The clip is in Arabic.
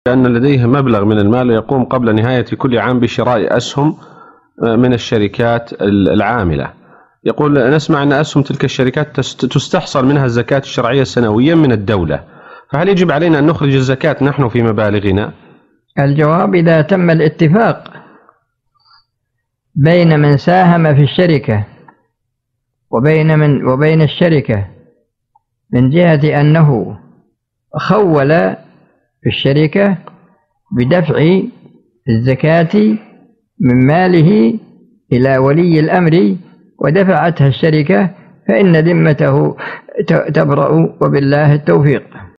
أن لديه مبلغ من المال يقوم قبل نهاية كل عام بشراء أسهم من الشركات العاملة. يقول نسمع أن أسهم تلك الشركات تستحصل منها الزكاة الشرعية سنويا من الدولة، فهل يجب علينا أن نخرج الزكاة نحن في مبالغنا؟ الجواب: إذا تم الاتفاق بين من ساهم في الشركة وبين الشركة من جهة أنه خول في الشركة بدفع الزكاة من ماله إلى ولي الأمر ودفعتها الشركة، فإن ذمته تبرأ، وبالله التوفيق.